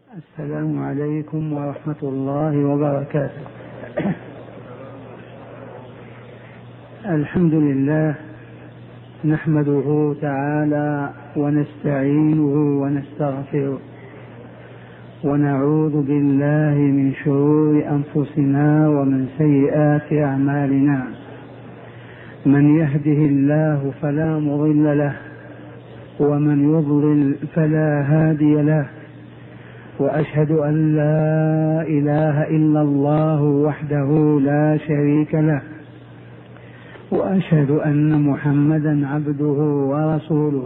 السلام عليكم ورحمة الله وبركاته. الحمد لله نحمده تعالى ونستعينه ونستغفره ونعوذ بالله من شرور أنفسنا ومن سيئات أعمالنا. من يهده الله فلا مضل له ومن يضلل فلا هادي له، وأشهد أن لا إله إلا الله وحده لا شريك له، وأشهد أن محمدا عبده ورسوله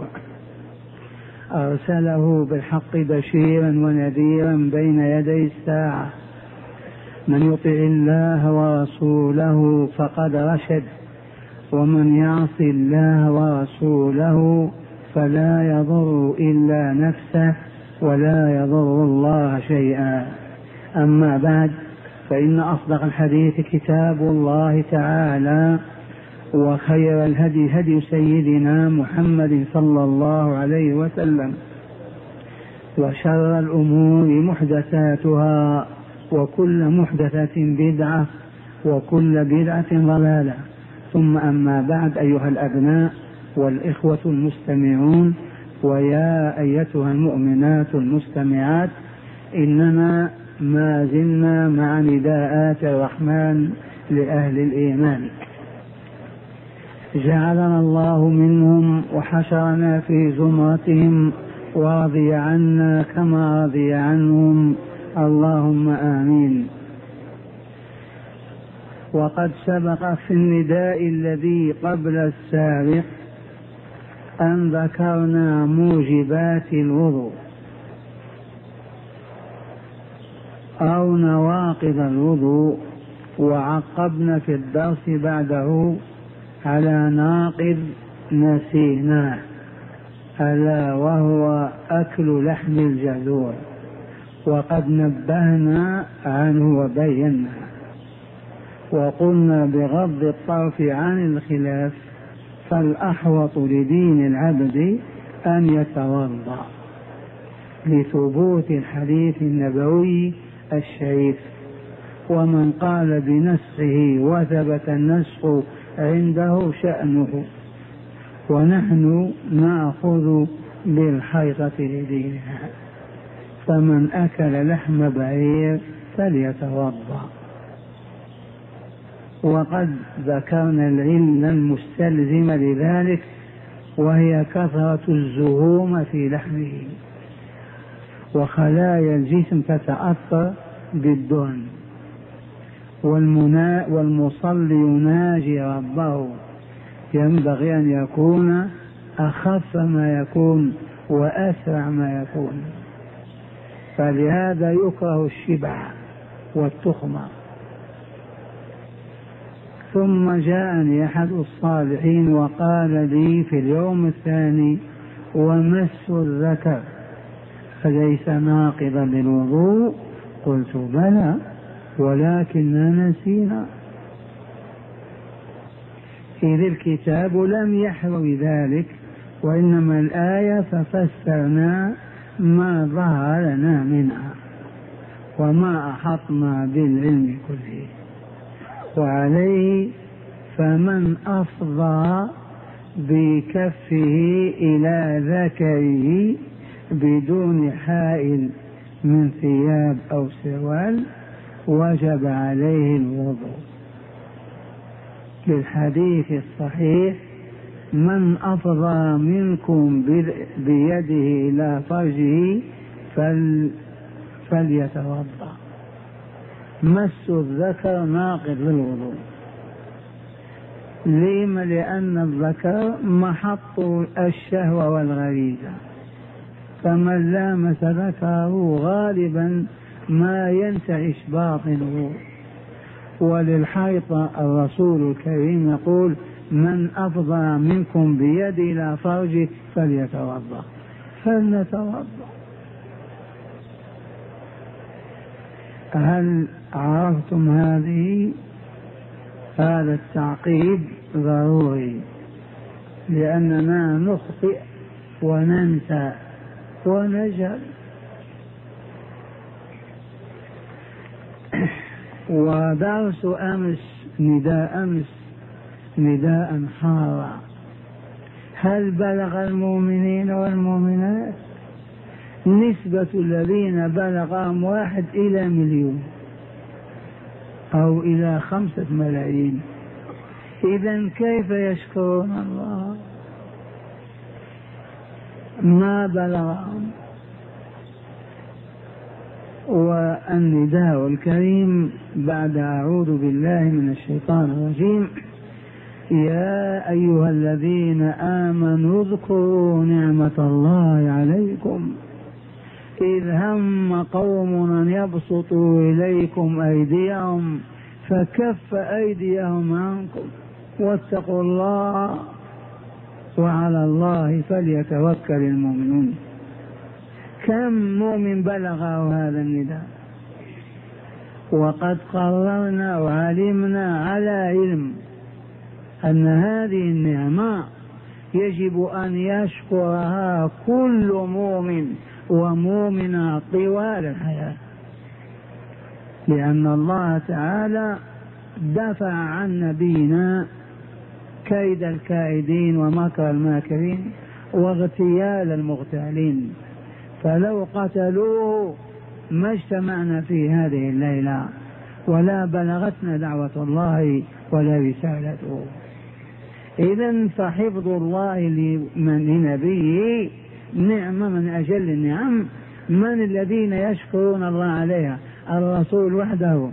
أرسله بالحق بشيرا ونذيرا بين يدي الساعة. من يطع الله ورسوله فقد رشد، ومن يعص الله ورسوله فلا يضر إلا نفسه ولا يضر الله شيئا. أما بعد، فإن أصدق الحديث كتاب الله تعالى، وخير الهدي هدي سيدنا محمد صلى الله عليه وسلم، وشر الأمور محدثاتها، وكل محدثة بدعة، وكل بدعة ضلالة. ثم أما بعد، أيها الأبناء والإخوة المستمعون، ويا أيتها المؤمنات المستمعات، إننا ما زلنا مع نداءات الرحمن لأهل الإيمان. جعلنا الله منهم وحشرنا في زمرتهم ورضي عنا كما رضي عنهم، اللهم آمين. وقد سبق في النداء الذي قبل السابق أن ذكرنا موجبات الوضوء أو نواقض الوضوء، وعقبنا في الدرس بعده على ناقض نسيناه، ألا وهو أكل لحم الجذور، وقد نبهنا عنه وبينا، وقلنا بغض الطرف عن الخلاف فالأحوط لدين العبد أن يتوضأ لثبوت الحديث النبوي الشريف. ومن قال بنسخه وثبت النسخ عنده شأنه، ونحن نأخذ بالحيطة لدينها. فمن أكل لحم بعير فليتوضأ. وقد ذكرنا العلة المستلزمة لذلك، وهي كثرة الزهوم في لحمه، وخلايا الجسم تتأثر بالدهن، والمصلي يناجي ربه، ينبغي أن يكون أخف ما يكون وأسرع ما يكون، فلهذا يكره الشبع والتخمة. ثم جاءني أحد الصالحين وقال لي في اليوم الثاني: ومس الذكر فليس ناقضا للوضوء؟ قلت: بلى، ولكننا نسينا، إذ الكتاب لم يحوي ذلك، وإنما الآية ففسرنا ما ظهر لنا منها وما أحطنا بالعلم كله. وعليه فمن أفضى بكفه إلى ذكره بدون حائل من ثياب أو سروال وجب عليه الوضوء، للحديث الصحيح: من أفضى منكم بيده إلى فرجه فليتوضأ. مس الذكر ناقض للوضوء. لما؟ لأن الذكر محط الشهوة والغريزة، فمن لامس ذكره غالبا ما ينتعش باطنه. وللحيض الرسول الكريم يقول: من أفضى منكم بيد إلى فرجه فليتوضأ. فلنتوضأ. هل عرفتم هذا التعقيد ضروري، لأننا نخطئ وننسى ونجهل. ودرس أمس نداء حارا. هل بلغ المؤمنين والمؤمنات؟ نسبة الذين بلغهم 1 إلى 1,000,000 أو إلى 5 ملايين. إذن كيف يشكرون الله؟ ما بلغهم. والنداء الكريم بعد أعوذ بالله من الشيطان الرجيم: يا أيها الذين آمنوا اذكروا نعمة الله عليكم إذ هم قوم أن يبسطوا إليكم أيديهم فكف أيديهم عنكم واتقوا الله وعلى الله فليتوكل المؤمنون. كم مؤمن بلغه هذا النداء؟ وقد قررنا وعلمنا على علم أن هذه النعمة يجب أن يشكرها كل مؤمن ومؤمنة طوال الحياة، لأن الله تعالى دفع عن نبينا كيد الكائدين ومكر الماكرين واغتيال المغتالين، فلو قتلوه ما اجتمعنا في هذه الليلة ولا بلغتنا دعوة الله ولا رسالته. إذن فحفظ الله لنبيه نعمة من أجل النعم. من الذين يشكرون الله عليها؟ الرسول وحده.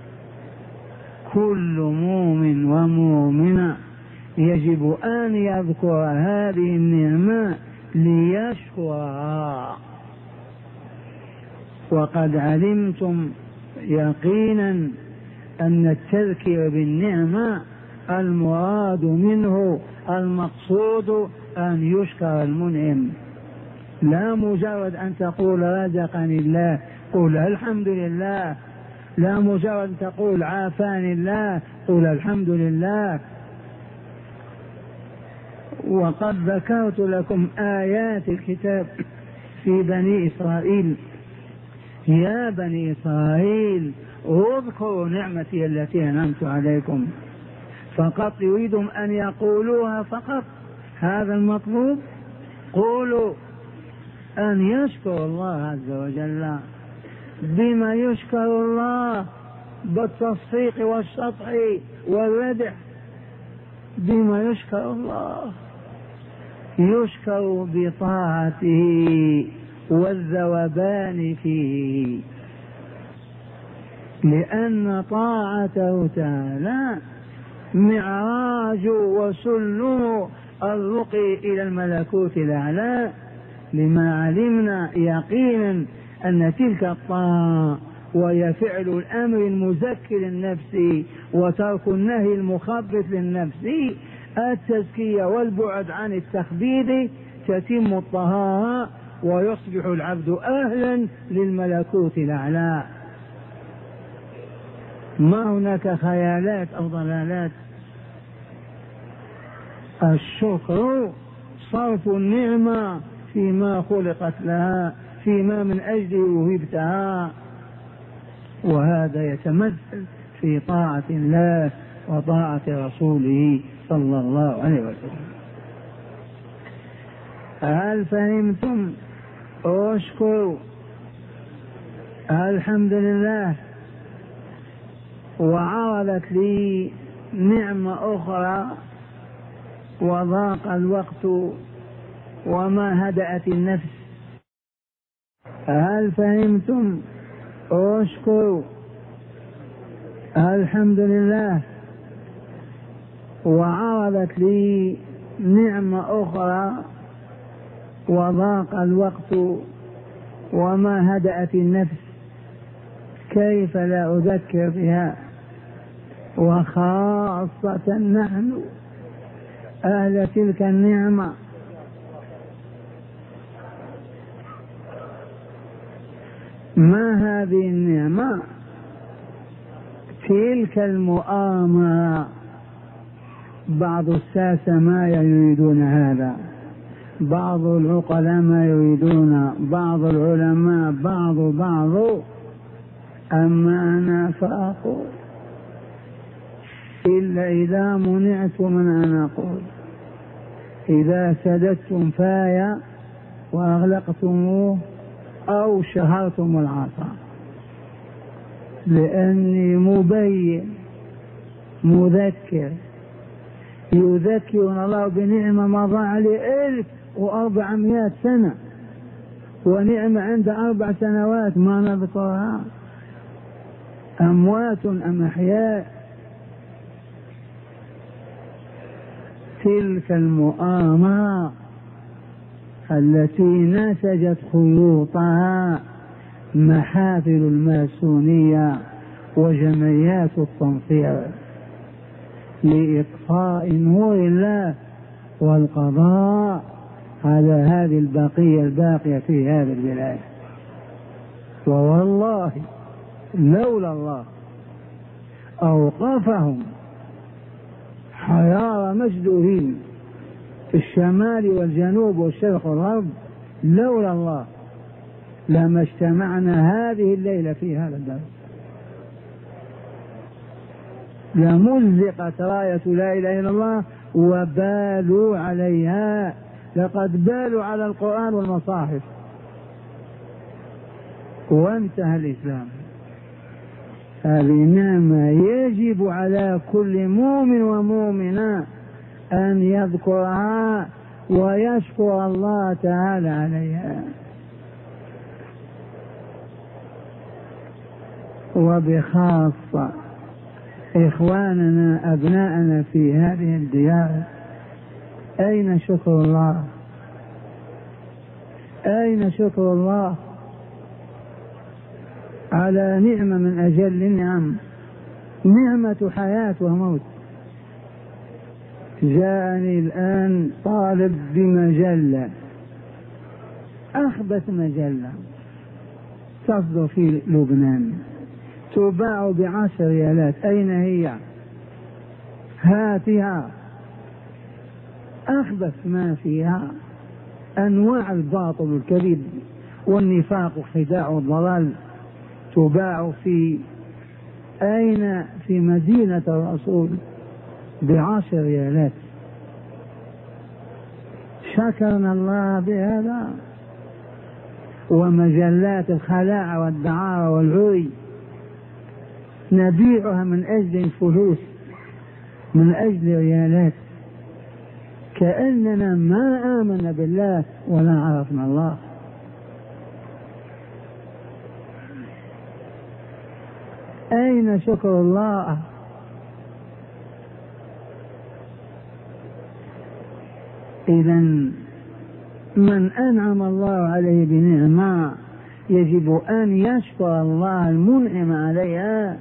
كل مؤمن ومؤمنة يجب أن يذكر هذه النعمة ليشكرها. وقد علمتم يقينا أن التذكير بالنعمة المراد منه المقصود أن يشكر المنعم، لا مجرد أن تقول رزقني الله قل الحمد لله، لا مجرد تقول عافاني الله قل الحمد لله. وقد ذكرت لكم آيات الكتاب في بني إسرائيل: يا بني إسرائيل اذكروا نعمتي التي أنعمت عليكم. فقط يريدهم أن يقولوها فقط، هذا المطلوب. قولوا أن يشكر الله عز وجل. بما يشكر الله؟ بالتصفيق والشطح والردح. بما يشكر الله؟ يشكر بطاعته والذوبان فيه، لأن طاعته تعالى معراج وسلم الرقي إلى الملكوت الأعلى، لما علمنا يقينا أن تلك الطاعة وهي فعل الأمر المزكي للنفس وترك النهي المخبط للنفس، التزكية والبعد عن التخبيث، تتم الطهارة ويصبح العبد أهلا للملكوت الأعلى. ما هناك خيالات أو ضلالات. الشكر صرف النعمة فيما خلقت لها، فيما من أجله وهبتها، وهذا يتمثل في طاعة الله وطاعة رسوله صلى الله عليه وسلم. هل فهمتم؟ اشكروا الحمد لله. وعرضت لي نعمة أخرى وضاق الوقت وما هدأت النفس. هل فهمتم؟ اشكروا الحمد لله. وعرضت لي نعمة أخرى وضاق الوقت وما هدأت النفس، كيف لا أذكر بها؟ وخاصة نحن أهل تلك النعمة. ما هذه النعمة؟ تلك المؤامرة. بعض الساسة ما يريدون هذا، بعض العقلاء ما يريدون، بعض العلماء، بعض أما أنا فأقول إلا إذا منعت من أن أقول. إذا سددتم فايا وأغلقتموه أو شهرتم العصا، لأني مبين مذكر، يذكرنا الله بنعمة مضى عليه 1400 سنة، ونعمة عند 4 سنوات ما نذكرها. أموات أم أحياء؟ تلك المؤامرة التي نسجت خيوطها محافل الماسونية وجمعيات التنصير لإطفاء نور الله والقضاء على هذه البقية الباقية في هذه البلاد. ووالله لولا الله أوقفهم حيار مجدوهين في الشمال والجنوب والشرق والغرب، لولا الله لما اجتمعنا هذه الليلة في هذا الدرس، لمزقت راية لا إله إلا الله وبالوا عليها. لقد بالوا على القرآن والمصاحف وانتهى الإسلام. هذه نعمة يجب على كل مؤمن ومؤمنة أن يذكرها ويشكر الله تعالى عليها. وبخاصة إخواننا أبناءنا في هذه الديار، أين شكر الله؟ أين شكر الله على نعمة من أجل النعم، نعمة حياة وموت. جاءني الآن طالب بمجلة، أخبث مجلة تصدر في لبنان، تباع ب10 ريالات. أين هي؟ هاتها. أخبث ما فيها أنواع الباطل والكذب والنفاق والخداع والضلال، تباع في أين؟ في مدينة الرسول ب10 ريالات. شكرنا الله بهذا. ومجلات الخلاعة والدعارة والعري نبيعها من أجل الفلوس، من أجل ريالات، كأننا ما آمنا بالله ولا عرفنا الله. أين شكر الله؟ إذن من أنعم الله عليه بنعمة يجب أن يشكر الله المنعم عليها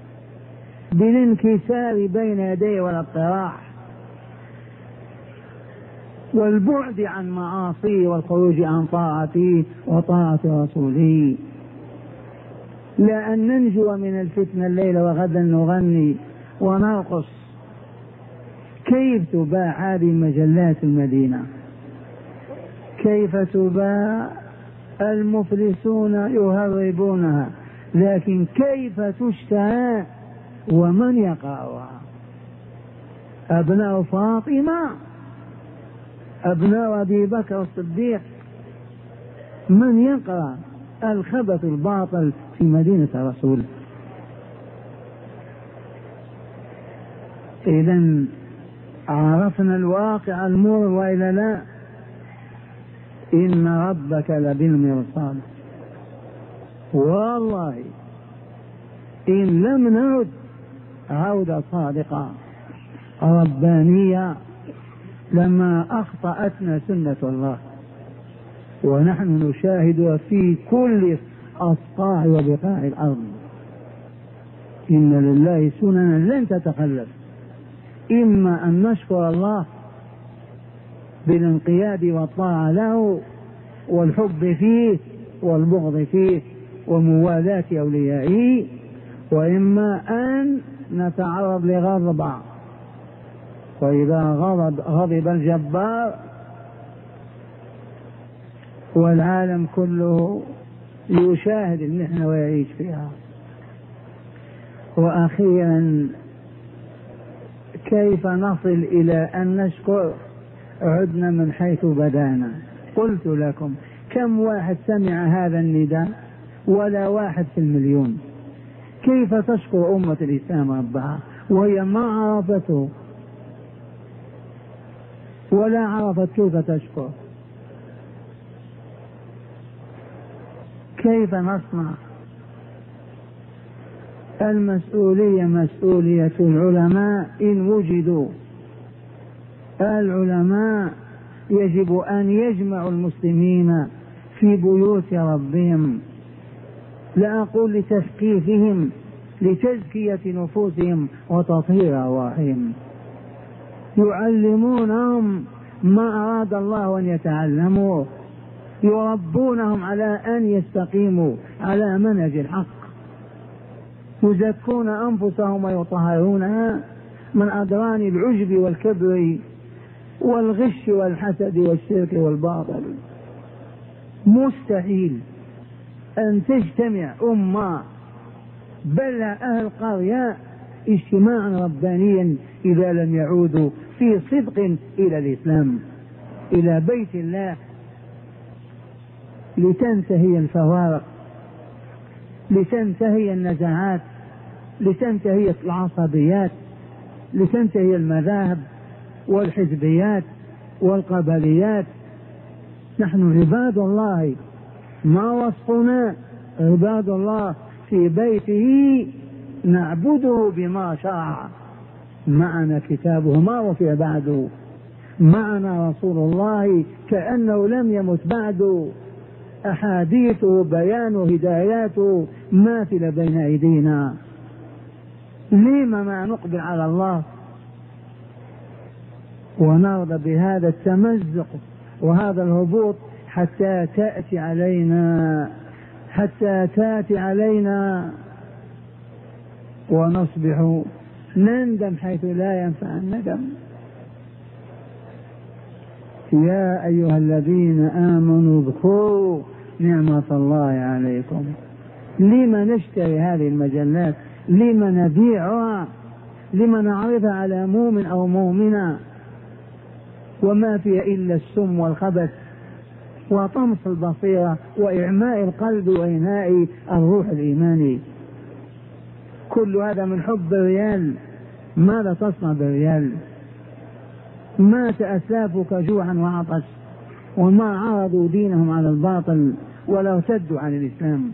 بالانكسار بين يديه والاقتراح والبعد عن معاصيه والخروج عن طاعته وطاعة رسوله. لا أن ننجو من الفتنة الليلة وغدا نغني ونرقص. كيف تباع هذه مجلات المدينة؟ كيف تباع؟ المفلسون يهربونها، لكن كيف تشترى ومن يقرأها؟ أبناء فاطمة، أبناء أبي بكر الصديق، من يقرأ الخبث الباطل في مدينة الرسول؟ إذن عرفنا الواقع المر وإلا لا؟ إن ربك لبالمرصاد. والله إن لم نعد عودة صادقة ربانية لما أخطأتنا سنة الله، ونحن نشاهدها في كل أصقاع وبقاع الأرض. إن لله سننا لن تتخلف، إما أن نشكر الله بالانقياد والطاعة له والحب فيه والبغض فيه وموالاة أوليائه، وإما أن نتعرض لغضب، وإذا غضب الجبار والعالم كله يشاهد المحنة ويعيش فيها وأخيرا كيف نصل إلى أن نشكر؟ عدنا من حيث بدانا. قلت لكم كم واحد سمع هذا النداء؟ ولا واحد في المليون. كيف تشكر أمة الإسلام ربها وهي ما عرفته ولا عرفت كيف تشكر؟ كيف نصنع؟ المسؤولية مسؤولية العلماء إن وجدوا. العلماء يجب أن يجمعوا المسلمين في بيوت ربهم، لا أقول لتثقيفهم، لتزكية نفوسهم وتطهير أرواحهم. يعلمونهم ما أراد الله أن يتعلموا، يربونهم على أن يستقيموا على منهج الحق، يزكون أنفسهم ويطهرونها من أدران العجب والكبر والغش والحسد والشرك والباطل. مستحيل أن تجتمع أمة بل أهل قرية اجتماعا ربانيا إذا لم يعودوا في صدق إلى الإسلام، إلى بيت الله، لتنتهي الفوارق، لتنتهي النزاعات، لتنتهي العصبيات، لتنتهي المذاهب والحزبيات والقبليات. نحن عباد الله، ما وصفنا؟ عباد الله في بيته نعبده بما شرع. معنا كتابه ما وفي بعده، معنا رسول الله كأنه لم يمت بعده، أحاديثه بيان هداياته ماثلة بين أيدينا. لما ما نقبل على الله ونرضى بهذا التمزق وهذا الهبوط حتى تأتي علينا ونصبح نندم حيث لا ينفع الندم. يا أيها الذين آمنوا اذكروا نعمة الله عليكم. لما نشتري هذه المجلات؟ لما نبيعها؟ لما نعرضها على مؤمن أو مؤمنة وما فيها إلا السم والخبث وطمس البصيرة وإعماء القلب وإنهاء الروح الإيماني؟ كل هذا من حب الريال. ماذا تصنع بالريال؟ مات أسلافك جوعا وعطش وما عرضوا دينهم على الباطل ولا ارتدوا عن الإسلام.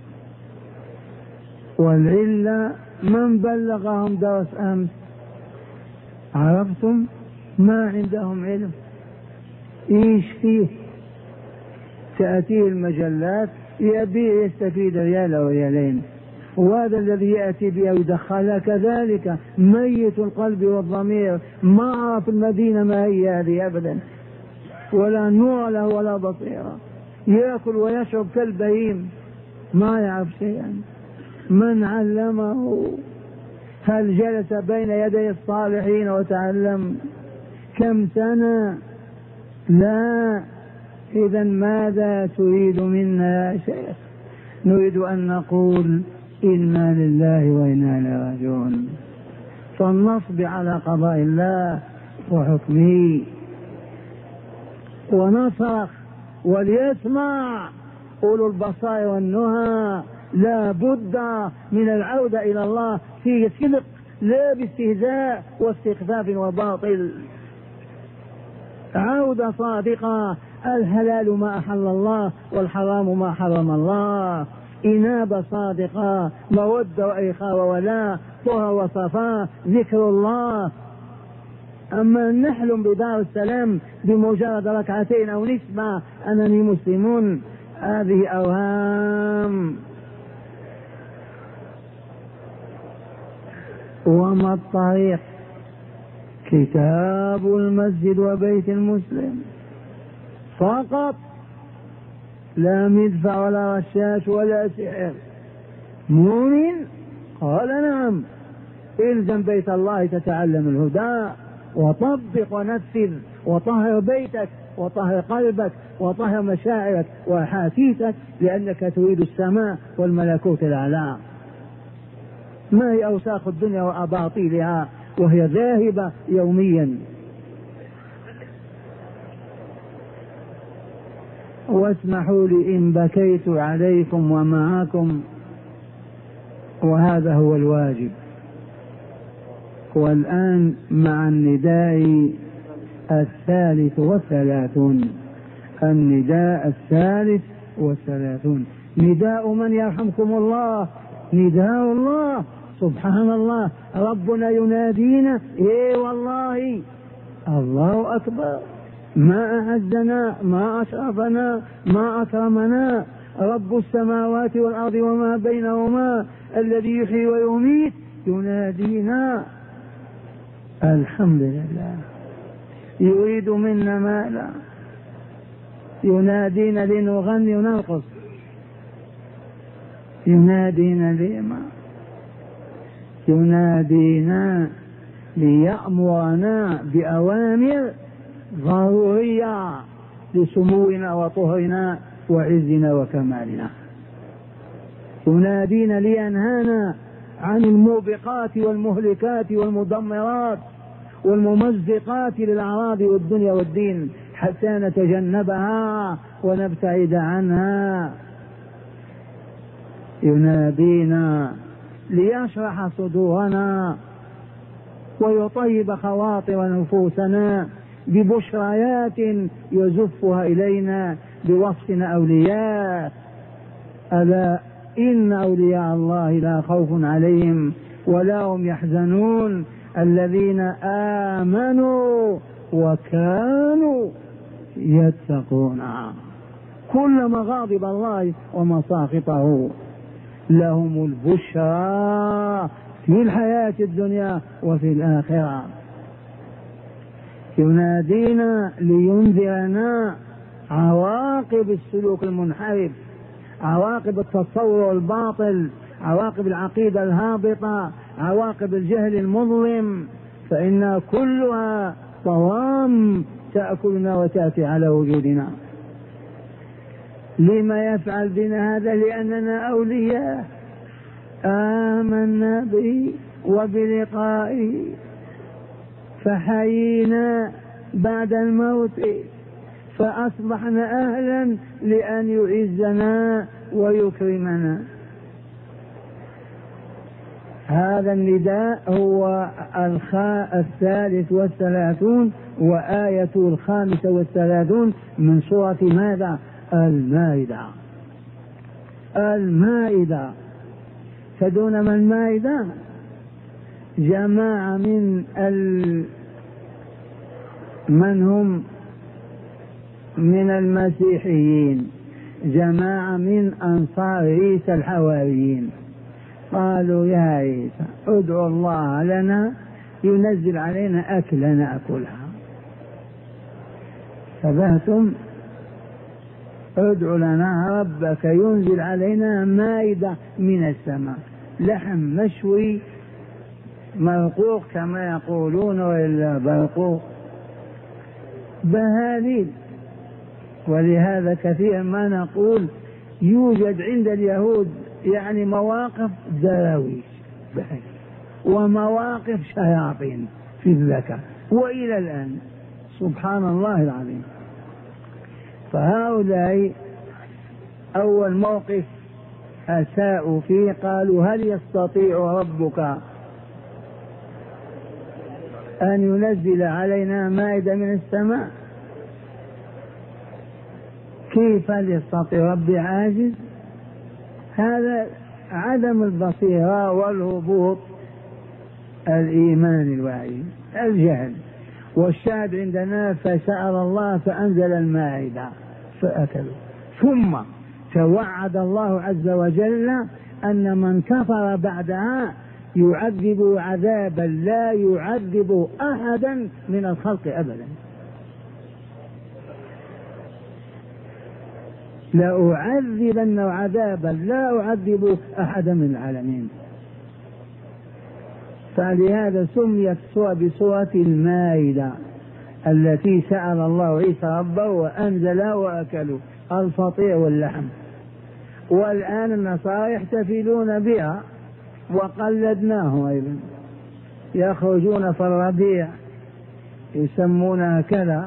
والعلة من بلغهم درس أمس؟ عرفتم؟ ما عندهم علم. إيش فيه؟ تأتيه المجلات يبيع يستفيد ريال أو ريالين، وهذا الذي يأتي بها ويدخلها كذلك ميت القلب والضمير، ما عرف المدينة ما هي هذه أبدا، ولا نور له ولا بصيرة، يأكل ويشرب كالبهيم ما يعرف شيئا. من علمه؟ هل جلس بين يدي الصالحين وتعلم؟ كم سنة؟ لا. إذا ماذا تريد منا يا شيخ؟ نريد أن نقول إنا لله وإنا إليه راجعون، فلنصب على قضاء الله وحكمه ونصرخ وليسمع أولو البصائر والنهى. لا بد من العودة إلى الله في صدق، لا باستهزاء واستخفاف وباطل. عودة صادقة، الحلال ما أحل الله والحرام ما حرم الله، إنابة صادقة، مودة وإخاء وولاء، طهر وصفاء، ذكر الله. أما نحلم بدار السلام بمجرد ركعتين أو نسمع أنني مسلمون، هذه أوهام. وما الطريق؟ كتاب المسجد وبيت المسلم فقط، لا مدفع ولا رشاش ولا سحر. مؤمن؟ قال نعم. الزم بيت الله تتعلم الهدى وطبق ونفذ وطهر بيتك وطهر قلبك وطهر مشاعرك وأحاسيسك، لأنك تريد السماء والملكوت الأعلى. ما هي أوساخ الدنيا وأباطيلها وهي ذاهبة يوميا. واسمحوا لي إن بكيت عليكم ومعكم، وهذا هو الواجب. والآن مع النداء 33. النداء 33 نداء من يرحمكم الله، نداء الله سبحان الله. ربنا ينادينا، ايه والله الله أكبر، ما أعزنا ما أشرفنا ما أكرمنا، رب السماوات والأرض وما بينهما الذي يحيي ويميت ينادينا. الحمد لله. يريد منا ماذا؟ ينادينا لنغني ونرقص، ينادينا لما؟ ينادينا ليأمرنا بأوامر ضرورية لسمونا وطهرنا وعزنا وكمالنا. ينادينا لينهانا عن الموبقات والمهلكات والمدمرات والممزقات للأعراض والدنيا والدين حتى نتجنبها ونبتعد عنها. ينادينا ليشرح صدورنا ويطيب خواطر نفوسنا ببشريات يزفها إلينا بوصفنا أولياء. ألا إن أولياء الله لا خوف عليهم ولا هم يحزنون الذين آمنوا وكانوا يتقون. كلما غاضب الله ومساخطه لهم البشرى في الحياة الدنيا وفي الآخرة. ينادينا لينذرنا عواقب السلوك المنحرف، عواقب التصور الباطل، عواقب العقيدة الهابطة، عواقب الجهل المظلم، فإن كلها طوام تأكلنا وتأتي على وجودنا. لما يفعل بنا هذا؟ لأننا أولياء آمنا به وبلقائه فحيينا بعد الموت فأصبحنا أهلا لأن يعزنا ويكرمنا. هذا النداء هو 33 وآية 35 من سورة ماذا؟ المائدة. المائدة. تدون ما المائدة؟ جماعة من هم من المسيحيين، جماعة من أنصار عيسى الحواريين، قالوا يا عيسى ادعو الله لنا ينزل علينا أكل نأكلها. فبهتم ادعو لنا ربك ينزل علينا مائدة من السماء، لحم مشوي مرقوق كما يقولون، وإلا برقوق بهاليل. ولهذا كثيرا ما نقول يوجد عند اليهود يعني مواقف دراويش ومواقف شياطين في الذكر وإلى الآن، سبحان الله العظيم. فهؤلاء أول موقف أساءوا فيه، قالوا هل يستطيع ربك أن ينزل علينا مائدة من السماء؟ كيف يستطيع ربي؟ عاجز. هذا عدم البصيرة والهبوط، الإيمان الواعي، الجهل. والشاهد عندنا فسأل الله فأنزل المائدة فأكلوا. ثم توعد الله عز وجل أن من كفر بعدها يعذب عذابا لا يعذب أحدا من الخلق أبدا. لأعذبن عذابا لا أعذب أحدا من العالمين. فلهذا سميت بسورة المائدة التي سأل الله عيسى ربه وأنزل وأكلوا الفطير واللحم. والآن النصارى يحتفلون بها وقلدناه أيضا، يخرجون في الربيع يسمونها كذا.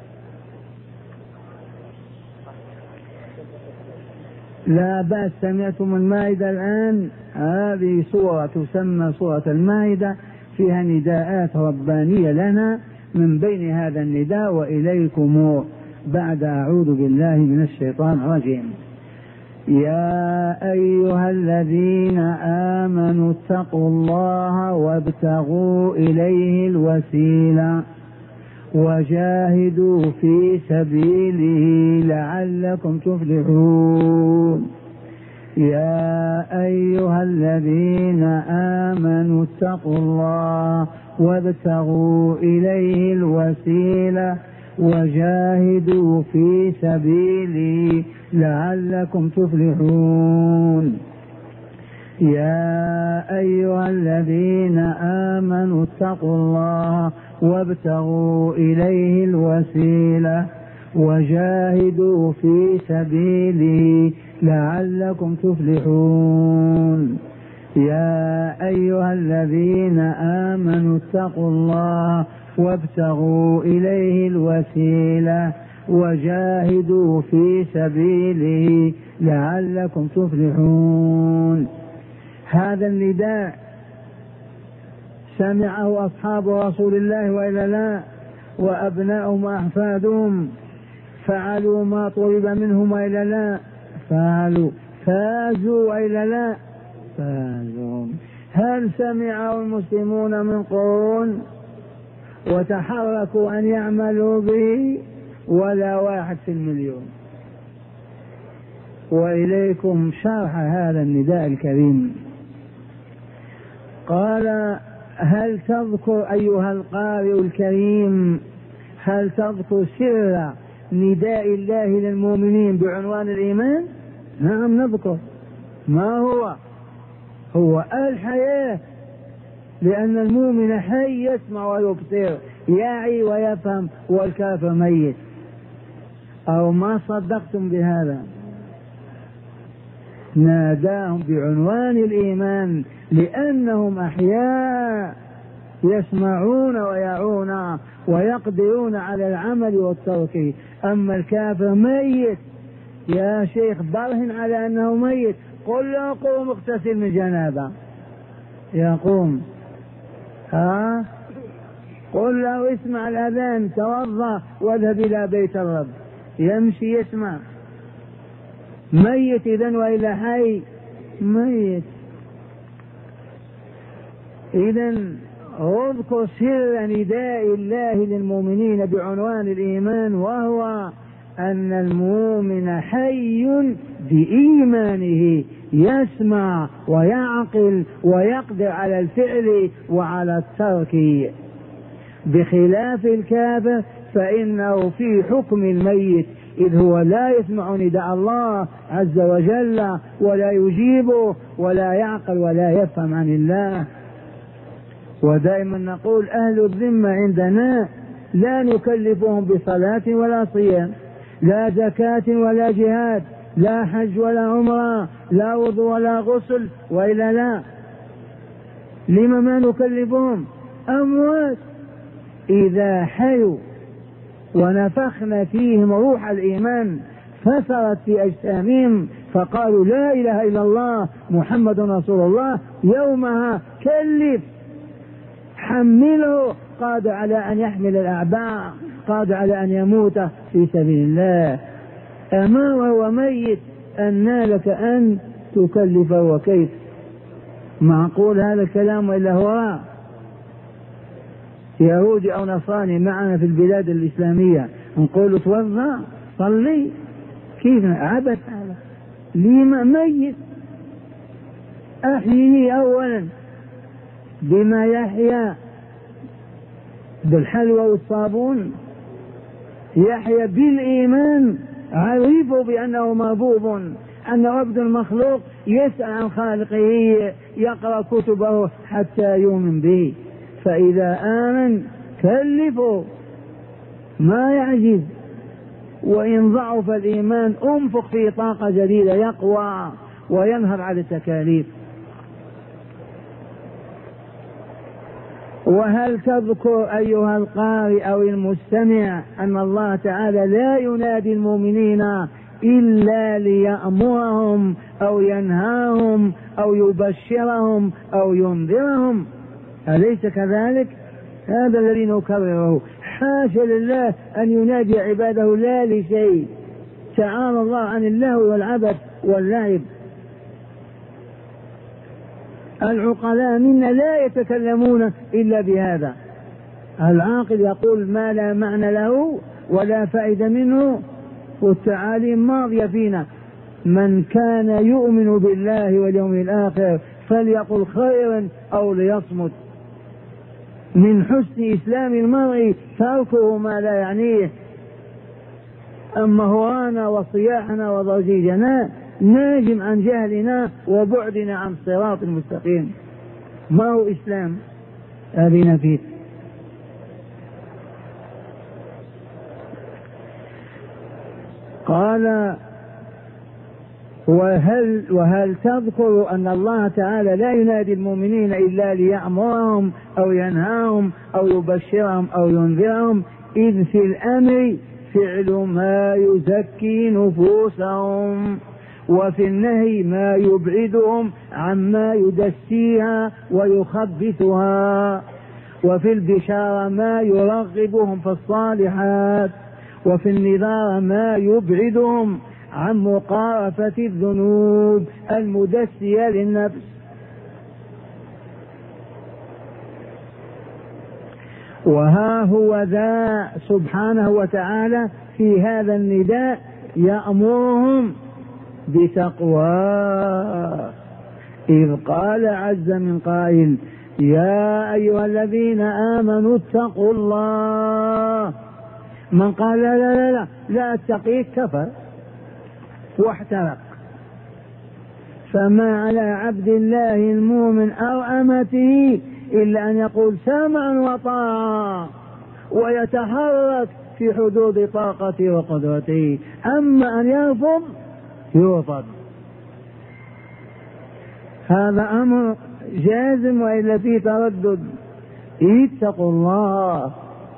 لا بأس، سمعتم المائدة الآن؟ هذه سورة تسمى سورة المائدة، فيها نداءات ربانية لنا، من بين هذا النداء وإليكم بعد أعوذ بالله من الشيطان الرجيم. يا أيها الذين آمنوا اتقوا الله وابتغوا إليه الوسيلة وجاهدوا في سبيله لعلكم تفلحون. يا أيها الذين آمنوا اتقوا الله وابتغوا إليه الوسيلة وجاهدوا في سبيله لعلكم تفلحون. يا أيها الذين آمنوا اتقوا الله وابتغوا إليه الوسيلة وجاهدوا في سبيله لعلكم تفلحون. يا أيها الذين آمنوا اتقوا الله وابتغوا إليه الوسيلة وجاهدوا في سبيله لعلكم تفلحون. هذا النداء سمعه أصحاب رسول الله وإلا لا؟ وأبناؤهم وأحفادهم فعلوا ما طلب منهم وإلا لا؟ فعلوا، فازوا وإلا لا؟ فازوا. هل سمعه المسلمون من قرون وتحركوا أن يعملوا به؟ ولا واحد في المليون. وإليكم شرح هذا النداء الكريم. قال: هل تذكر أيها القارئ الكريم، هل تذكر سر نداء الله للمؤمنين بعنوان الإيمان؟ نعم نذكر. ما هو الحياة، لأن المؤمن حي يسمع ويبصر، يعي ويفهم، والكافر ميت. أو ما صدقتم بهذا؟ ناداهم بعنوان الإيمان لأنهم أحياء يسمعون ويعون ويقدرون على العمل والترك. أما الكافر ميت. يا شيخ برهن على أنه ميت، قل له قوم اغتسل من جنابه، يقوم. قل له اسمع الأذان، توضأ واذهب إلى بيت الرب، يمشي يسمع. ميت إذن وإلا حي؟ ميت. إذن اذكر سر نداء الله للمؤمنين بعنوان الإيمان، وهو أن المؤمن حي بإيمانه، يسمع ويعقل ويقدر على الفعل وعلى الترك، بخلاف الكافر فإنه في حكم الميت، إذ هو لا يسمع نداء الله عز وجل ولا يجيبه ولا يعقل ولا يفهم عن الله. ودائما نقول أهل الذمة عندنا لا نكلفهم بصلاة ولا صيام، لا زكاة ولا جهاد، لا حج ولا عمرة، لا وضوء ولا غسل، وإلا لا؟ لما ما نكلفهم؟ أموات. إذا حيوا ونفخنا فيهم روح الإيمان فسرت في أجسامهم فقالوا لا إله إلا الله محمد رسول الله، يومها كلف، حمله، قادر على أن يحمل الأعباء، قادر على أن يموت في سبيل الله. أما وهو ميت أن لك أن تكلفه؟ وكيف؟ معقول هذا الكلام وإلا هو يهودي أو نصراني معنا في البلاد الإسلامية نقول توضأ صلي؟ كيف؟ عبث هذا. لما ميت؟ أحييه أولا بما يحيا بالحلوى والصابون، يحيا بالإيمان، عرفوا بأنه مربوب، أنه عبد المخلوق يسأل عن خالقه، يقرأ كتبه حتى يؤمن به. فإذا آمن كلفوا ما يعجز، وإن ضعف الإيمان انفق فيه طاقة جديدة يقوى وينهض على التكاليف. وهل تذكر أيها القارئ أو المستمع أن الله تعالى لا ينادي المؤمنين إلا ليأمرهم أو ينهاهم أو يبشرهم أو ينذرهم؟ أليس كذلك؟ هذا الذي نكرره. حاشا لله أن ينادي عباده لا لشيء. تعالى الله عن اللهو والعبث واللعب. العقلاء منا لا يتكلمون إلا بهذا. العاقل يقول ما لا معنى له ولا فائدة منه، والتعاليم ماضية فينا. من كان يؤمن بالله واليوم الآخر فليقل خيرا أو ليصمت. من حسن إسلام المرء تركه ما لا يعنيه. أما هوانا وصياحنا وضجيجنا ناجم عن جهلنا وبعدنا عن صراط المستقيم. ما هو إسلام؟ أبينا فيه. قال وهل تذكر أن الله تعالى لا ينادي المؤمنين إلا ليأمرهم أو ينهاهم أو يبشرهم أو ينذرهم، إذ في الأمر فعل ما يزكي نفوسهم، وفي النهي ما يبعدهم عما يدسيها ويخبثها، وفي البشارة ما يرغبهم في الصالحات، وفي النذار ما يبعدهم عن مقارفة الذنوب المدسية للنفس. وها هو ذا سبحانه وتعالى في هذا النداء يأمرهم بتقواه، إذ قال عز من قائل يا أيها الذين آمنوا اتقوا الله. من قال لا لا لا لا, لا اتقيك كفر واحترق. فما على عبد الله المؤمن أو أمته إلا أن يقول سمعا وطاعة ويتحرك في حدود طاقته وقدرته. أما أن يرفض هذا أمر جازم وإلا فيه تردد. اتقوا الله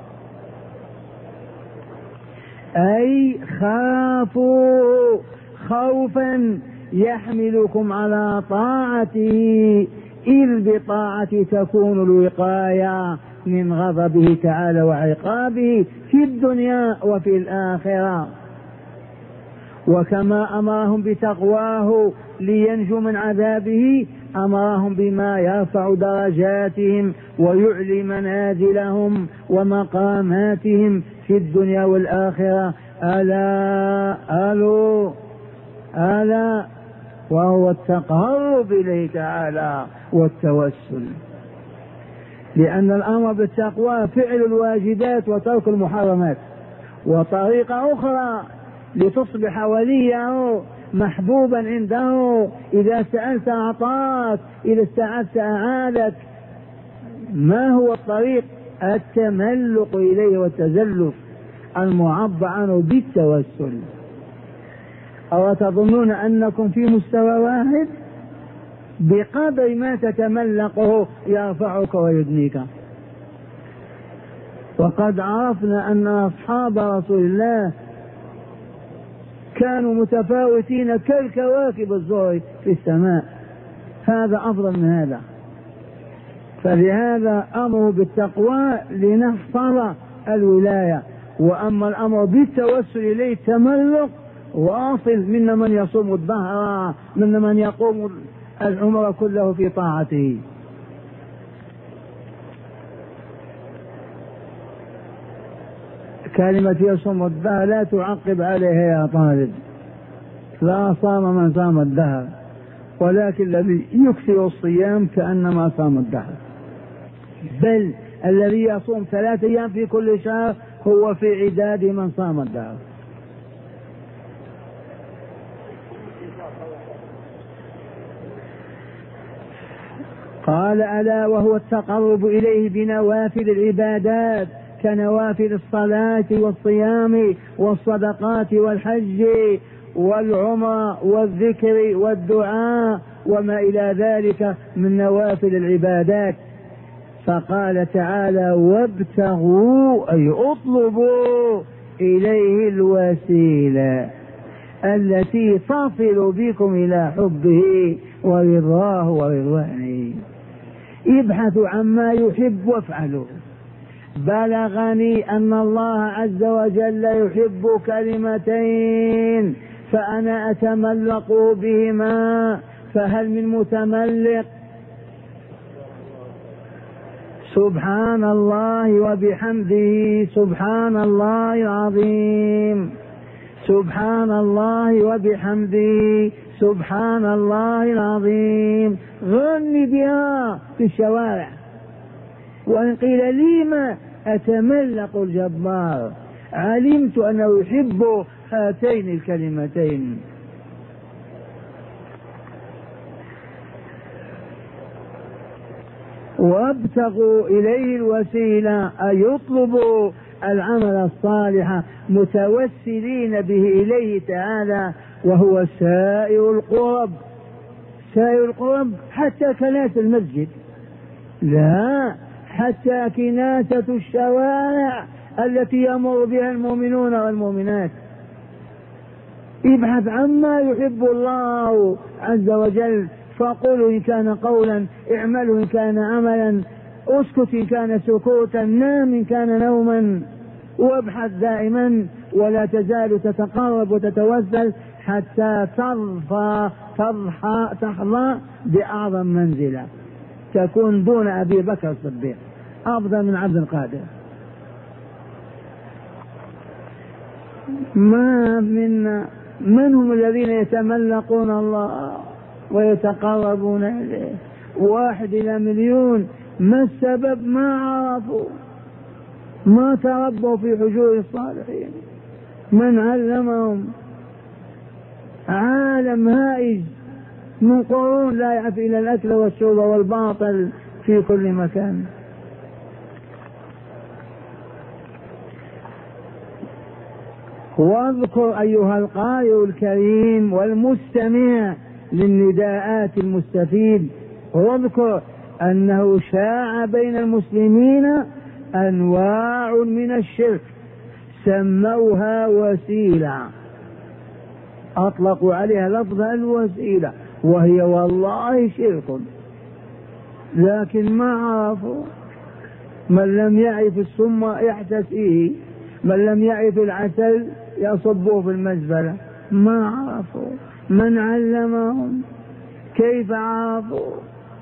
أي خافوا خوفا يحملكم على طاعته، إذ بطاعته تكون الوقاية من غضبه تعالى وعقابه في الدنيا وفي الآخرة. وكما أمرهم بتقواه لينجوا من عذابه أمرهم بما يرفع درجاتهم ويعلي منازلهم ومقاماتهم في الدنيا والآخرة. ألا وهو التقرب إليه تعالى والتوسل، لأن الأمر بالتقوى فعل الواجبات وترك المحرمات. وطريقة أخرى لتصبح وليه محبوبا عنده، إذا سألت أعطاك، إذا استعذت أعادك. ما هو الطريق؟ التملق إليه والتزلف المعبر عنه بالتوسل. أو تظنون أنكم في مستوى واحد؟ بقدر ما تتملقه يرفعك ويدنيك. وقد عرفنا أن أصحاب رسول الله كانوا متفاوتين كالكواكب الزهر في السماء، هذا أفضل من هذا. فلهذا أمر بالتقوى لنحصل الولاية. وأما الأمر بالتوسل إليه تملق واصل، من من يصوم الظهر، من من يقوم العمر كله في طاعته. كلمة يصوم الدهر لا تعقب عليها يا طالب. لا صام من صام الدهر، ولكن الذي يكثر الصيام كأنما صام الدهر. بل الذي يصوم 3 أيام في كل شهر هو في عداد من صام الدهر. قال ألا وهو التقرب إليه بنوافل العبادات كنوافل الصلاة والصيام والصدقات والحج والعمرة والذكر والدعاء وما إلى ذلك من نوافل العبادات. فقال تعالى وابتغوا أي اطلبوا إليه الوسيلة التي تصل بكم إلى حبه ورضاه ورضوانه. ابحثوا عما يحب وافعلوا. بلغني أن الله عز وجل يحب كلمتين فأنا أتملق بهما، فهل من متملق؟ سبحان الله وبحمده سبحان الله العظيم، سبحان الله وبحمده سبحان الله العظيم. غني بها في الشوارع. وإن قيل لي ما أتملق الجبار، علمت أنه يحب هاتين الكلمتين. وابتغوا إليه الوسيلة أي يطلبوا العمل الصالح متوسلين به إليه تعالى، وهو سائر القرب. سائر القرب حتى كناسة المسجد، لا حتى كناسة الشوارع التي يمر بها المؤمنون والمؤمنات. ابحث عما يحب الله عز وجل، فقولوا إن كان قولا، اعملوا إن كان عملا، اسكت إن كان سكوتا، نام إن كان نوما. وابحث دائما ولا تزال تتقرب وتتوسل حتى تحظى بأعظم منزلة، تكون دون أبي بكر الصديق، أفضل من عبد القادر. من هم الذين يتملقون الله ويتقربون إليه؟ 1 إلى مليون. ما السبب؟ ما عرفوا، ما تربوا في حجور الصالحين. من علمهم؟ عالم هائج من قرون لا يعرف إلى الأكل والشرب والباطل في كل مكان. واذكر أيها القارئ الكريم والمستمع للنداءات المستفيد، واذكر أنه شاع بين المسلمين أنواع من الشرك سموها وسيلة، أطلقوا عليها لفظ الوسيلة، وهي والله شرك، لكن ما عرفوا. من لم يعرف السم يحتسيه، من لم يعرف العسل يصبه في المزبلة. ما عرفوا. من علمهم؟ كيف عرفوا؟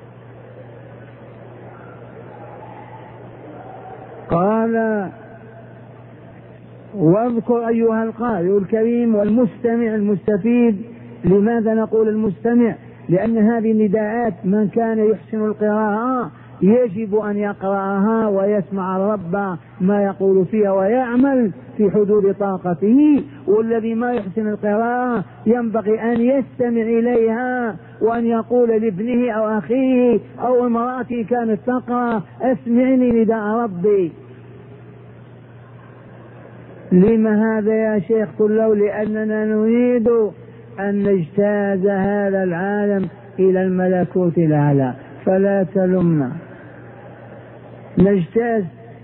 قال واذكر أيها القارئ الكريم والمستمع المستفيد. لماذا نقول المستمع؟ لأن هذه النداءات من كان يحسن القراءة يجب أن يقرأها ويسمع الرب ما يقول فيها ويعمل في حدود طاقته، والذي ما يحسن القراءة ينبغي أن يستمع إليها وأن يقول لابنه أو أخيه أو امرأته كانت تقرأ اسمعني نداء ربي. لما هذا يا شيخ؟ كله لأننا نريد أن نجتاز هذا العالم إلى الملكوت الأعلى، فلا تلمنا. نجتاز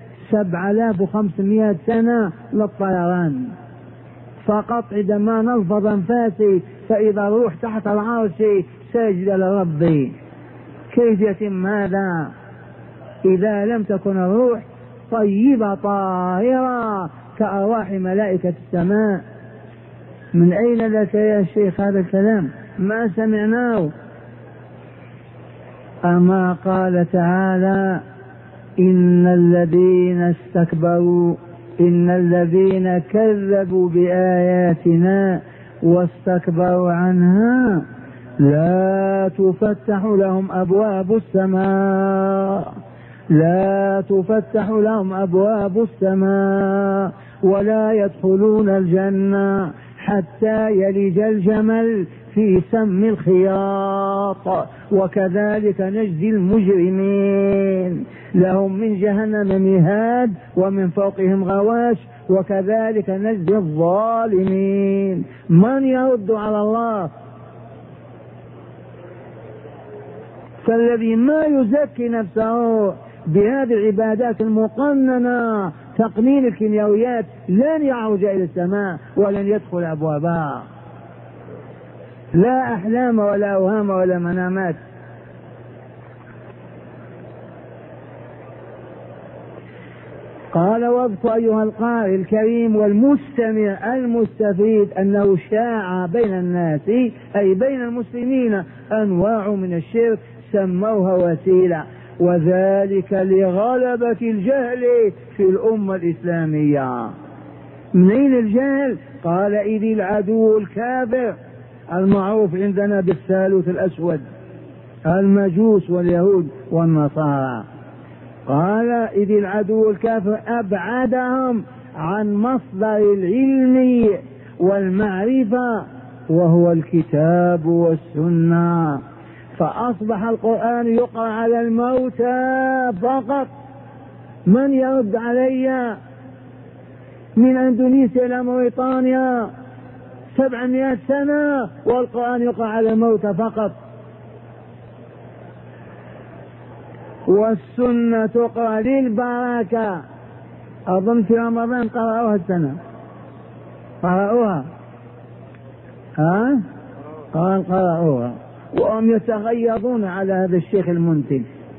7500 سنة للطيران فقط عندما نلفظ أنفاسي فإذا الروح تحت العرش ساجد لربي. كيف يتم هذا إذا لم تكن الروح طيبة طاهرة كأرواح ملائكة السماء؟ من أين لك يا شيخ هذا الكلام؟ ما سمعناه. أما قال تعالى إن الذين استكبروا، إن الذين كذبوا بآياتنا واستكبروا عنها لا تفتح لهم أبواب السماء، لا تفتح لهم أبواب السماء ولا يدخلون الجنة حتى يلج الجمل في سم الخياط، وكذلك نجزي المجرمين، لهم من جهنم مهاد ومن فوقهم غواش وكذلك نجزي الظالمين. من يرد على الله؟ فالذي ما يزكي نفسه بهذه العبادات المقننة تقنين الكيميائيات لن يعرج إلى السماء ولن يدخل أبوابها، لا أحلام ولا أوهام ولا منامات. قال واذكر أيها القارئ الكريم والمستمع المستفيد أنه شاع بين الناس أي بين المسلمين أنواع من الشرك سموها وسيلة، وذلك لغلبة الجهل في الأمة الإسلامية. من أين الجهل؟ قال إذ العدو الكافر المعروف عندنا بالثالوث الأسود، المجوس واليهود والنصارى. قال إذ العدو الكافر أبعدهم عن مصدر العلم والمعرفة وهو الكتاب والسنة، فأصبح القرآن يقرأ على الموتى فقط. من يرد علي من أندونيسيا إلى موريطانيا 700 سنة والقرآن يقرأ على الموتى فقط، والسنة تقرأ للبركة. أظن في رمضان قرأوها السنة، قرأوها قرأوها وهم يتغيظون على هذا الشيخ المنتج.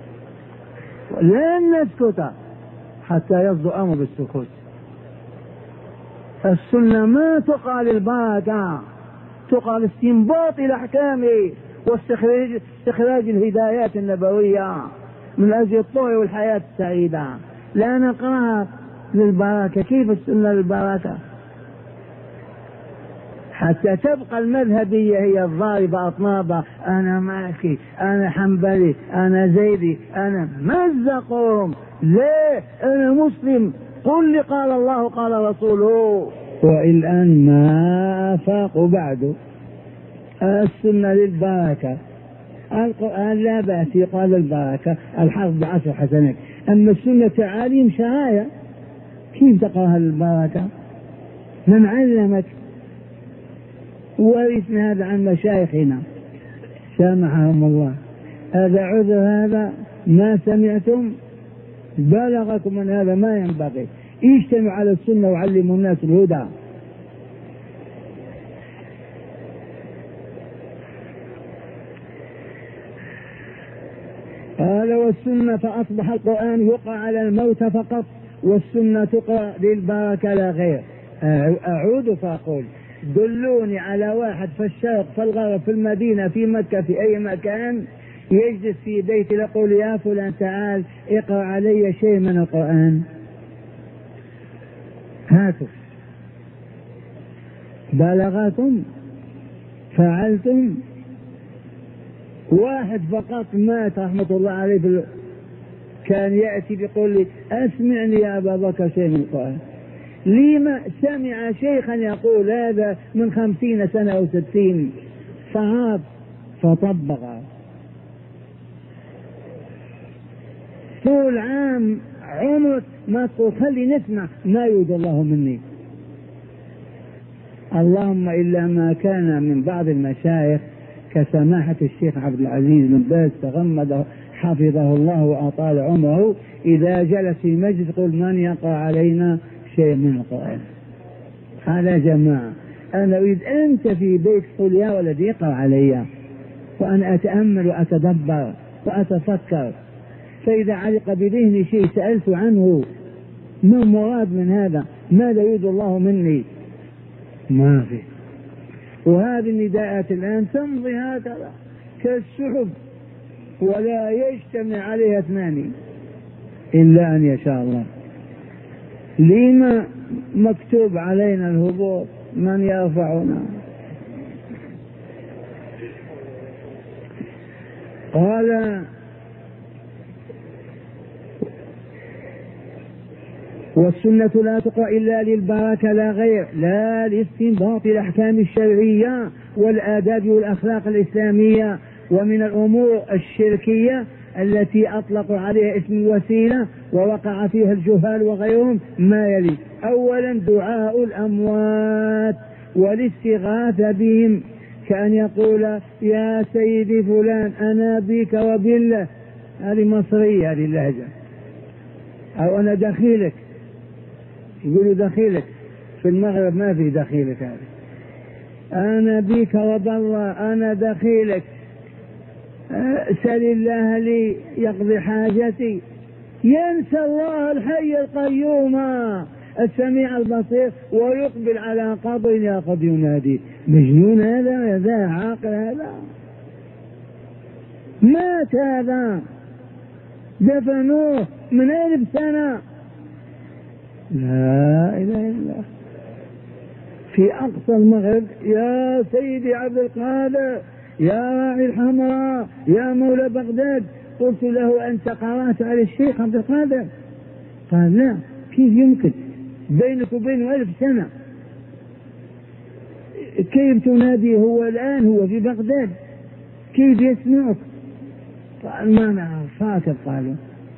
لن نسكت حتى يصدر أمر بالسكوت. السنة ما تقرأ للبركة، تقرأ لاستنباط الأحكام واستخراج الهدايات النبوية من أجل الطهر والحياة السعيدة. لا نقرأها للبركة. كيف السنة للبركة؟ حتى تبقى المذهبية هي الضاربة أطنابها، أنا مالكي، أنا حنبلي، أنا زيدي، أنا مزقهم. ليه؟ أنا مسلم، قل لي قال الله قال رسوله. والآن ما أفاقوا بعد. السنة للبركة، القرآن لا بأس يقال البركة، الحرف ب10 حسنات. أما السنة تعاليم شرائع، كيف تقرأها البركة؟ من علمك؟ ورثنا هذا عن مشايخنا سامحهم الله. هذا عذر، هذا ما سمعتم بلغكم من هذا ما ينبغي. اجتمعوا على السنة وعلموا الناس الهدى. قال والسنة فأصبح القرآن يقرأ على الموت فقط، والسنة تقرأ للبركة لا غير. أعود فأقول دلوني على واحد في الشرق في الغرب في المدينة في مكة في أي مكان يجلس في بيت يقول يا فلان تعال اقرأ علي شيء من القرآن. هاتوا بلغكم فعلتم. واحد فقط مات رحمة الله عليه كان يأتي بيقول لي أسمعني يا أبا بكر شيء من القرآن. لما سمع شيخا يقول هذا من 50 سنة أو 60 فهاب فطبق. طول عام عمرك ما تقول خلي نسمع ما يريد الله مني. اللهم إلا ما كان من بعض المشايخ كسماحة الشيخ عبد العزيز بن باز تغمد حفظه الله وأطال عمره، إذا جلس في مجلس قل من يقرأ علينا شيء من القرآن. هذا جماعة أنا أريد أنت في بيت قل يا ولدي اقرأ علي، وأنا أتأمل وأتدبر وأتفكر، فإذا علق بذهني شيء سألت عنه ما المراد من هذا، ماذا يريد الله مني؟ ما في. وهذه النداءات الآن تمضي هكذا كالسحب ولا يجتمع عليها اثنان إلا أن يشاء الله. لما مكتوب علينا الهبوط؟ من يرفعنا؟ قال والسنة لا تقرأ إلا للبركة لا غير، لا لاستنباط الأحكام الشرعية والآداب والأخلاق الإسلامية. ومن الأمور الشركية التي أطلقوا عليها اسم الوسيلة ووقع فيها الجهال وغيرهم ما يلي: أولا دعاء الأموات والاستغاثة بهم، كأن يقول يا سيدي فلان أنا بك وبالله. هذه مصرية، هذه اللهجة أو أنا دخيلك، يقولوا دخيلك في المغرب، ما في دخيلك هذا، أنا بك وبالله أنا دخيلك، سل الله لي يقضي حاجتي. ينسى الله الحي القيوم السميع البصير ويقبل على قبر ياخذ ينادي. مجنون هذا؟ ذا عاقل هذا؟ مات هذا، دفنوه من 1000 سنة. لا إله إلا الله. في أقصى المغرب يا سيدي عبد القادر يا راعي الحمراء يا مولى بغداد، قلت له أنت قرأت على الشيخ عبد القادر؟ قال لا. كيف يمكن؟ بينك وبينه 1000 سنة، كيف تنادي؟ هو الآن هو في بغداد، كيف يسمعك؟ قال ما نعرف، فاكر. قالوا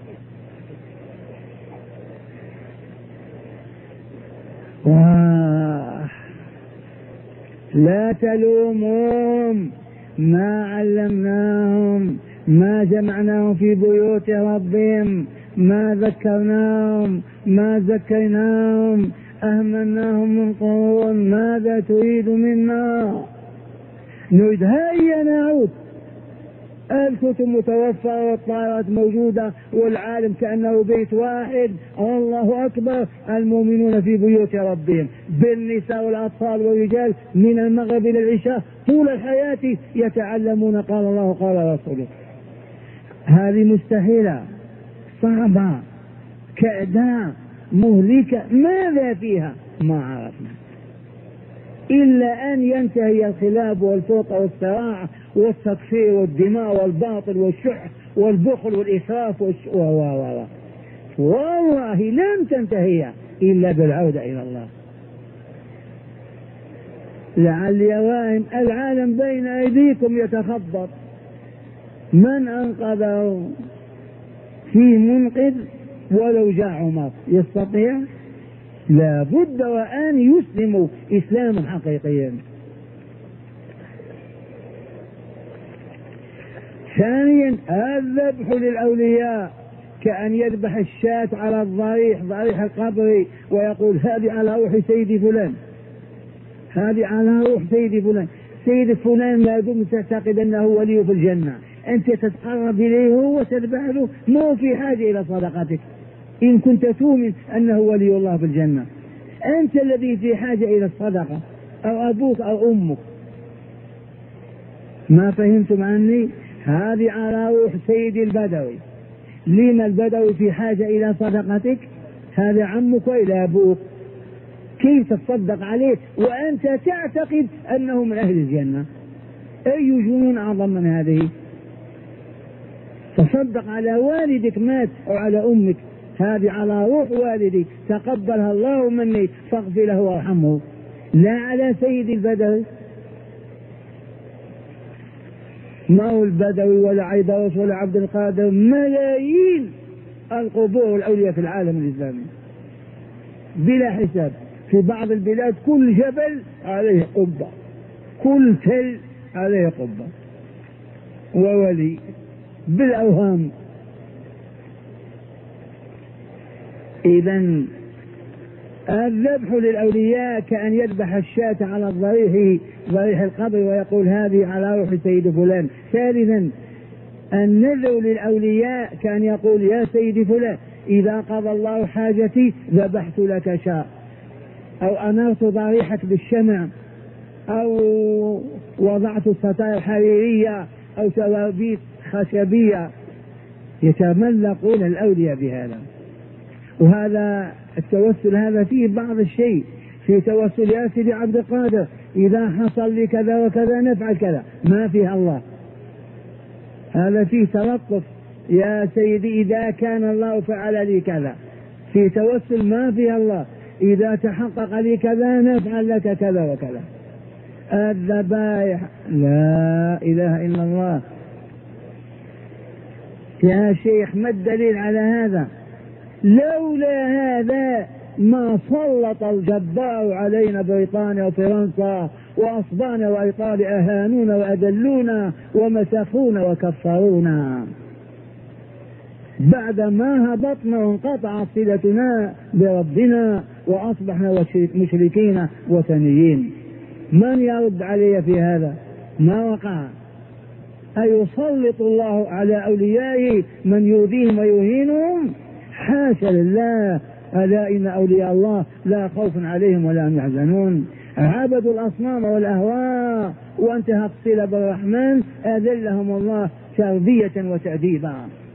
لا تلومهم، ما علمناهم، ما جمعناهم في بيوت ربهم، ما ذكرناهم، ما زكيناهم، أهملناهم من قرون. ماذا تريد منا؟ نريد هيا نعود. الكتب متوفرة والطائرات موجودة والعالم كأنه بيت واحد. الله أكبر، المؤمنون في بيوت ربهم بالنساء والأطفال والرجال من المغرب إلى العشاء طول الحياة يتعلمون قال الله قال رسوله. هذه مستحيلة، صعبة، كأداء، مهلكة. ماذا فيها؟ ما عرفنا، إلا أن ينتهي الخلاف والفرقة والصراع والتكفير والدماء والباطل والشح والبخل والإسراف والله لن تنتهي إلا بالعودة إلى الله. لعلي واهم العالم بين أيديكم يتخبط، من أنقذه؟ في منقذ ولو جاء عمر يستطيع؟ لا بد وأن يسلموا إسلاما حقيقيا. ثانيا الذبح للأولياء، كأن يذبح الشاة على الضريح، ضريح القبر، ويقول هذه على روح سيدي فلان، هذه على روح سيدي فلان. سيد فلان لا دمت تعتقد أنه ولي في الجنة، أنت تتقرب إليه وتذبح له، مو في حاجة إلى صدقتك إن كنت تؤمن أنه ولي الله في الجنة. أنت الذي في حاجة إلى الصدقة، أو أبوك أو أمك. ما فهمتم عني؟ هذه على روح سيد البدوي. لما البدوي في حاجة إلى صدقتك؟ هذا عمك وإلى أبوك، كيف تتصدق عليه وأنت تعتقد أنه من أهل الجنة؟ أي جنون أعظم من هذه؟ تصدق على والدك مات أو على أمك، هذه على روح والدي تقبلها الله مني فاغفر له وارحمه، لا على سيد البدوي. ما هو البدوي ولا عيدروس ولا عبد القادر، ملايين القبور الأولياء في العالم الإسلامي بلا حساب. في بعض البلاد كل جبل عليه قبة، كل تل عليه قبة وولي بالأوهام. إذن الذبح للأولياء كأن يذبح الشاة على الضريح، ضريح القبر، ويقول هذه على روح سيد فلان. ثالثا النذر للأولياء كأن يقول يا سيد فلان إذا قضى الله حاجتي ذبحت لك شاة، أو أنرت ضريحك بالشمع، أو وضعت ستائر حريرية أو توابيت خشبية. يتملقون الأولياء بهذا. وهذا التوسل هذا فيه بعض الشيء، في توسل يا سيدي عبد القادر إذا حصل لي كذا وكذا نفعل كذا، ما فيها الله. هذا فيه تلطف، يا سيدي إذا كان الله فعل لي كذا. في توسل ما فيها الله، إذا تحقق لي كذا نفعل لك كذا وكذا. الذبائح لا إله إلا الله. يا شيخ ما الدليل على هذا؟ لولا هذا ما سلط الجبار علينا بريطانيا وفرنسا وأصبعنا وإيطاليا، أهانونا وأذلونا ومسخونا وكفرونا. بعد ما هبطنا وانقطعت صلتنا بربنا وأصبحنا مشركين وثنيين. من يرد علي في هذا؟ ما وقع. أيسلط الله على أوليائه من يؤذيهم ويهينهم؟ حاشا لله. ألا إن أولياء الله لا خوف عليهم ولا هم يحزنون. عبدوا الأصنام والأهواء وانتهت الصلة بالرحمن أذلهم الله تربية وتأديبا.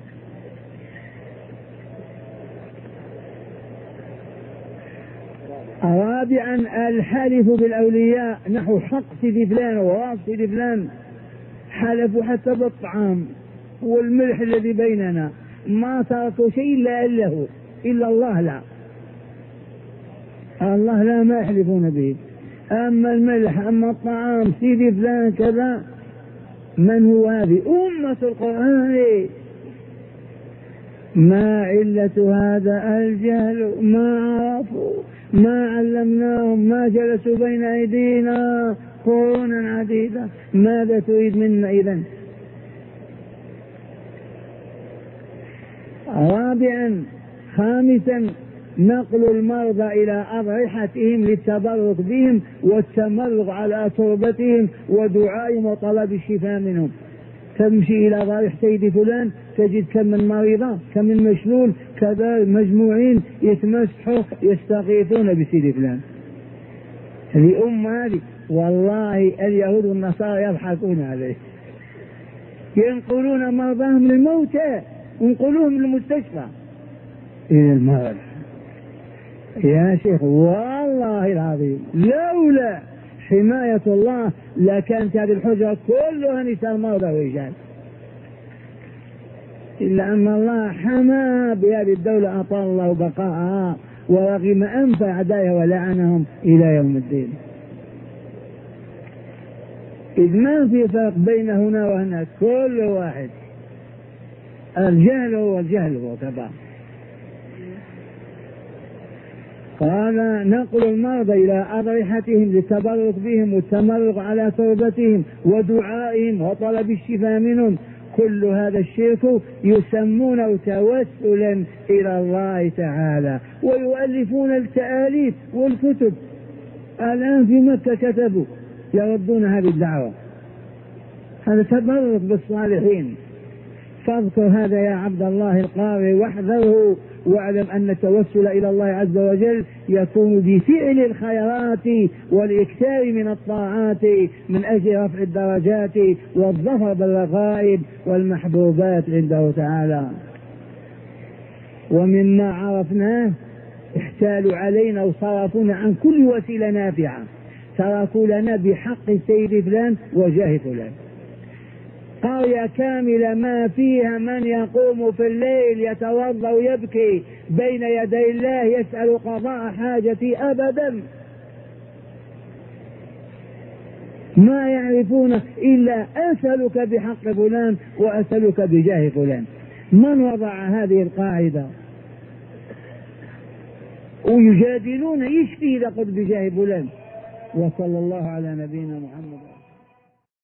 رابعا الحلف بالأولياء نحو حق سيدي فلان ووصف سيدي فلان. حلفوا حتى بالطعام والملح الذي بيننا، ما تركوا شيء إلا له إلا الله. لا، الله لا ما يحلفون به. أما الملح أما الطعام سيدي فلان كذا. من هو هذه؟ أمة القرآن. ما علة هذا؟ الجهل. ما عرفوا، ما علمناهم، ما جلسوا بين أيدينا قرونا عديدة. ماذا تريد منا إذن؟ رابعا خامسا نقل المرضى إلى أضرحتهم للتبرك بهم والتمرغ على تربتهم ودعائهم وطلب الشفاء منهم. تمشي إلى ضريح سيدي فلان تجد كم من مريضة كم من مشلول كذا مجموعين يتمسحوا يستغيثون بسيدي فلان. هذه هذه والله اليهود والنصارى يضحكون عليه. ينقلون مرضاهم للموتى ينقلوهم للمستشفى إلى المرض. يا شيخ والله العظيم لولا حماية الله لكانت هذه الحجرة كلها نساء مرضى ورجال، إلا أن الله حمى بهذه الدولة أطال الله بقاءها ورغم أنف أعدائها ولعنهم إلى يوم الدين. إذ ما في فرق بين هنا وهناك، كل واحد الجهل هو الجهل وكذا. قال نقل المرضى إلى أضرحتهم للتبرك بهم والتمرغ على تربتهم ودعائهم وطلب الشفاء منهم. كل هذا الشرك يسمونه توسلا إلى الله تعالى ويؤلفون التآليف والكتب. الآن في مكة كتبوا يردون هذه الدعوة. هذا تبرك بالصالحين. فاذكر هذا يا عبد الله القارئ واحذره، واعلم أن التوسل إلى الله عز وجل يكون بفعل الخيرات والإكثار من الطاعات من أجل رفع الدرجات والظفر بالرغائب والمحبوبات عنده تعالى. ومما عرفناه احتالوا علينا وصرفونا عن كل وسيلة نافعة، تركوا لنا بحق السيد فلان وجاه فلان. قرية كاملة ما فيها من يقوم في الليل يتوضأ ويبكي بين يدي الله يسأل قضاء حاجتي أبدا. ما يعرفون إلا أسألك بحق فلان وأسألك بجاه فلان. من وضع هذه القاعدة؟ ويجادلون يشفي إذا قلت بجاه فلان. وصلى الله على نبينا محمد.